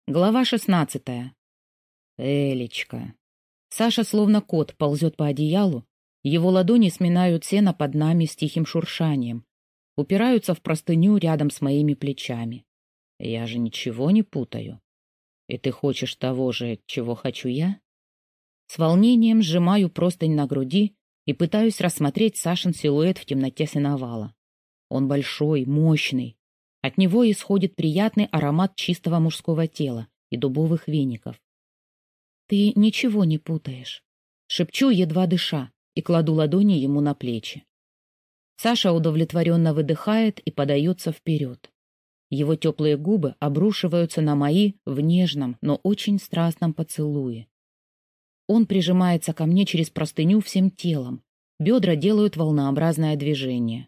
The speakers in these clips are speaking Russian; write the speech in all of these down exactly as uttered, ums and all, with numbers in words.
Глава шестнадцатая. Элечка. Саша, словно кот, ползет по одеялу, его ладони сминают сено под нами с тихим шуршанием, упираются в простыню рядом с моими плечами. Я же ничего не путаю. И ты хочешь того же, чего хочу я? С волнением сжимаю простынь на груди и пытаюсь рассмотреть Сашин силуэт в темноте сеновала. Он большой, мощный. От него исходит приятный аромат чистого мужского тела и дубовых веников. «Ты ничего не путаешь», — шепчу, едва дыша, и кладу ладони ему на плечи. Саша удовлетворенно выдыхает и подается вперед. Его теплые губы обрушиваются на мои в нежном, но очень страстном поцелуе. Он прижимается ко мне через простыню всем телом. Бедра делают волнообразное движение.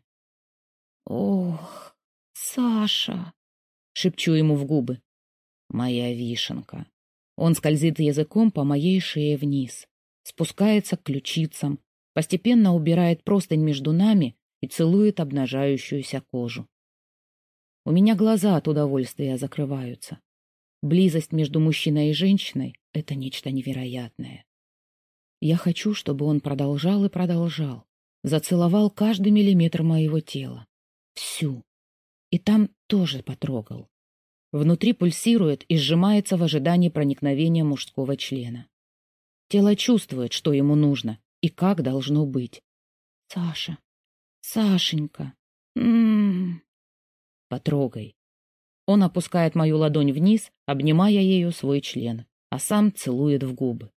«Ох, Саша!» — шепчу ему в губы. «Моя вишенка». Он скользит языком по моей шее вниз, спускается к ключицам, постепенно убирает простынь между нами и целует обнажающуюся кожу. У меня глаза от удовольствия закрываются. Близость между мужчиной и женщиной — это нечто невероятное. Я хочу, чтобы он продолжал и продолжал, зацеловал каждый миллиметр моего тела. Всю. И там тоже потрогал. Внутри пульсирует и сжимается в ожидании проникновения мужского члена. Тело чувствует, что ему нужно и как должно быть. «Саша, Сашенька, м-м-м». «Потрогай». Он опускает мою ладонь вниз, обнимая ею свой член, а сам целует в губы.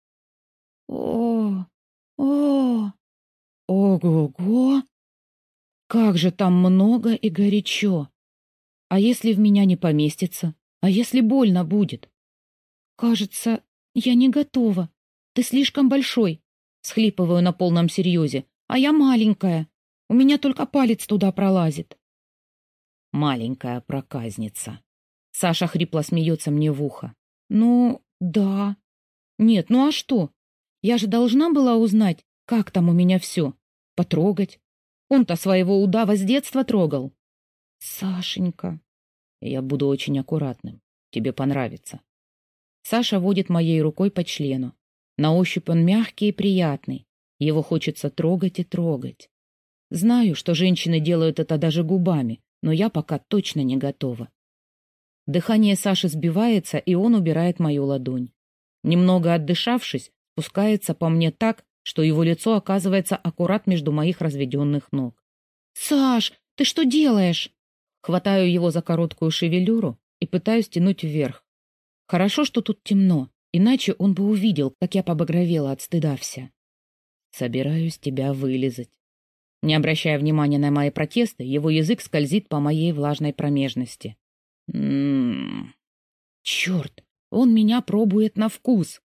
«О, о, ого-го! Как же там много и горячо! А если в меня не поместится? А если больно будет?» «Кажется, я не готова. Ты слишком большой», — схлипываю на полном серьезе. «А я маленькая. У меня только палец туда пролазит». «Маленькая проказница». Саша хрипло смеется мне в ухо. «Ну, да. Нет, ну а что? Я же должна была узнать, как там у меня все. Потрогать. Он-то своего удава с детства трогал». «Сашенька». «Я буду очень аккуратным. Тебе понравится». Саша водит моей рукой по члену. На ощупь он мягкий и приятный. Его хочется трогать и трогать. Знаю, что женщины делают это даже губами, но я пока точно не готова. Дыхание Саши сбивается, и он убирает мою ладонь. Немного отдышавшись, спускается по мне так, что его лицо оказывается аккурат между моих разведенных ног. «Саш, ты что делаешь?» Хватаю его за короткую шевелюру и пытаюсь тянуть вверх. Хорошо, что тут темно, иначе он бы увидел, как я побагровела от стыда вся. «Собираюсь тебя вылизать». Не обращая внимания на мои протесты, его язык скользит по моей влажной промежности. М-м-м. Черт, он меня пробует на вкус.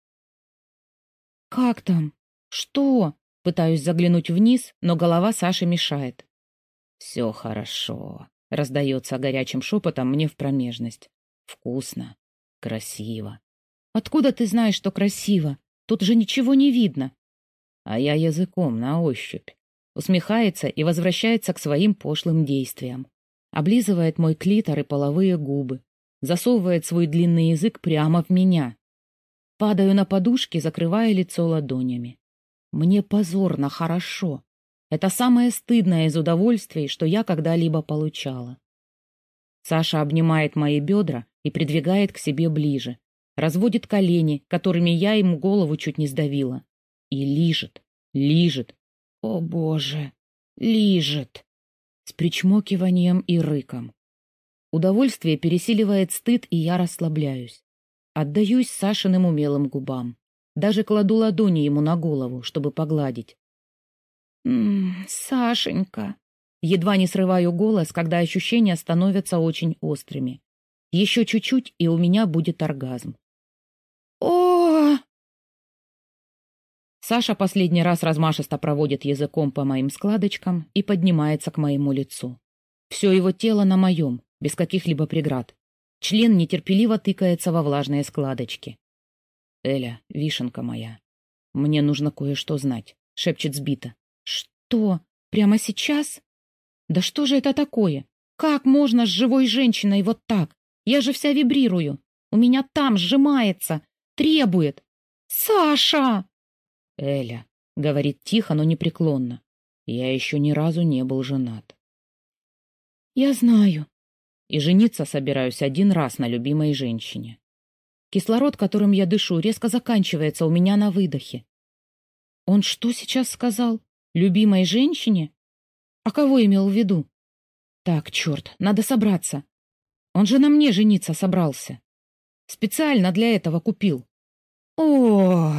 «Как там? Что?» Пытаюсь заглянуть вниз, но голова Саши мешает. «Все хорошо», — раздается горячим шепотом мне в промежность. «Вкусно, красиво». «Откуда ты знаешь, что красиво? Тут же ничего не видно». А я языком на ощупь. Усмехается и возвращается к своим пошлым действиям. Облизывает мой клитор и половые губы. Засовывает свой длинный язык прямо в меня. Падаю на подушки, закрывая лицо ладонями. Мне позорно хорошо. Это самое стыдное из удовольствий, что я когда-либо получала. Саша обнимает мои бедра и придвигает к себе ближе. Разводит колени, которыми я ему голову чуть не сдавила. И лижет, лижет. О, Боже, лижет. С причмокиванием и рыком. Удовольствие пересиливает стыд, и я расслабляюсь. Отдаюсь Сашиным умелым губам. Даже кладу ладони ему на голову, чтобы погладить. «М-м, Сашенька». Едва не срываю голос, когда ощущения становятся очень острыми. Еще чуть-чуть, и у меня будет оргазм. О! Саша последний раз размашисто проводит языком по моим складочкам и поднимается к моему лицу. Все его тело на моем, без каких-либо преград. Член нетерпеливо тыкается во влажные складочки. «Эля, вишенка моя, мне нужно кое-что знать», — шепчет сбито. «Что? Прямо сейчас? Да что же это такое? Как можно с живой женщиной вот так? Я же вся вибрирую. У меня там сжимается, требует. Саша! Эля, говорит тихо, но непреклонно. Я еще ни разу не был женат. Я знаю. И жениться собираюсь один раз на любимой женщине. Кислород, которым я дышу, резко заканчивается у меня на выдохе. Он что сейчас сказал? Любимой женщине? А кого имел в виду? Так, черт, надо собраться. Он же на мне жениться собрался. Специально для этого купил. О,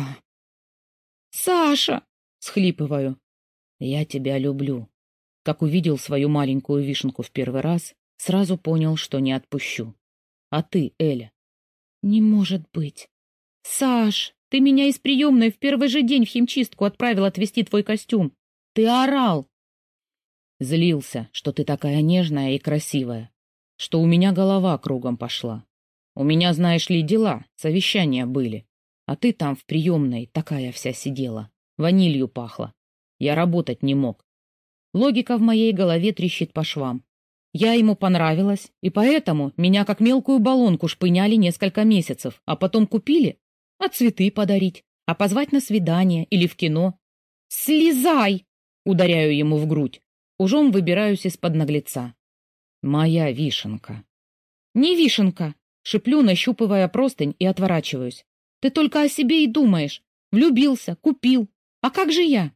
Саша! Схлипываю. Я тебя люблю. Как увидел свою маленькую вишенку в первый раз, сразу понял, что не отпущу. А ты, Эля? Не может быть. Саш, ты меня из приемной в первый же день в химчистку отправил отвезти твой костюм. Ты орал. Злился, что ты такая нежная и красивая, что у меня голова кругом пошла. У меня, знаешь ли, дела, совещания были. А ты там в приемной такая вся сидела, ванилью пахла. Я работать не мог. Логика в моей голове трещит по швам. Я ему понравилась, и поэтому меня как мелкую баллонку шпыняли несколько месяцев, а потом купили, а цветы подарить, а позвать на свидание или в кино. «Слезай!» — ударяю ему в грудь. Ужом выбираюсь из-под наглеца. Моя вишенка. Не вишенка. Шиплю, нащупывая простынь, и отворачиваюсь. Ты только о себе и думаешь. Влюбился, купил. А как же я?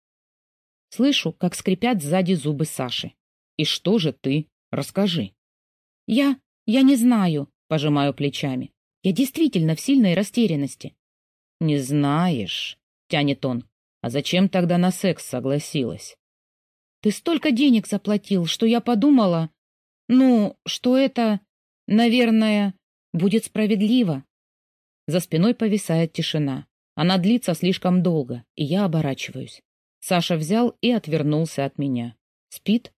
Слышу, как скрипят сзади зубы Саши. И что же ты? Расскажи. Я... я не знаю, пожимаю плечами. Я действительно в сильной растерянности. Не знаешь, тянет он. А зачем тогда на секс согласилась? Ты столько денег заплатил, что я подумала, ну, что это, наверное, будет справедливо. За спиной повисает тишина. Она длится слишком долго, и я оборачиваюсь. Саша взял и отвернулся от меня. Спит?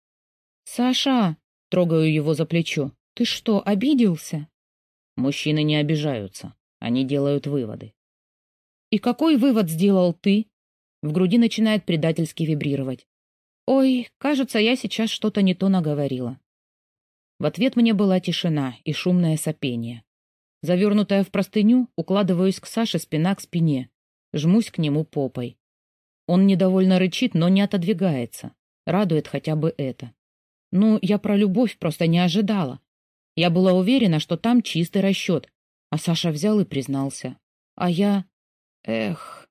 Саша, трогаю его за плечо, ты что, обиделся? Мужчины не обижаются, они делают выводы. И какой вывод сделал ты? В груди начинает предательски вибрировать. Ой, кажется, я сейчас что-то не то наговорила. В ответ мне была тишина и шумное сопение. Завернутая в простыню, укладываюсь к Саше спина к спине, жмусь к нему попой. Он недовольно рычит, но не отодвигается. Радует хотя бы это. Ну, я про любовь просто не ожидала. Я была уверена, что там чистый расчет, а Саша взял и признался. А я... Эх...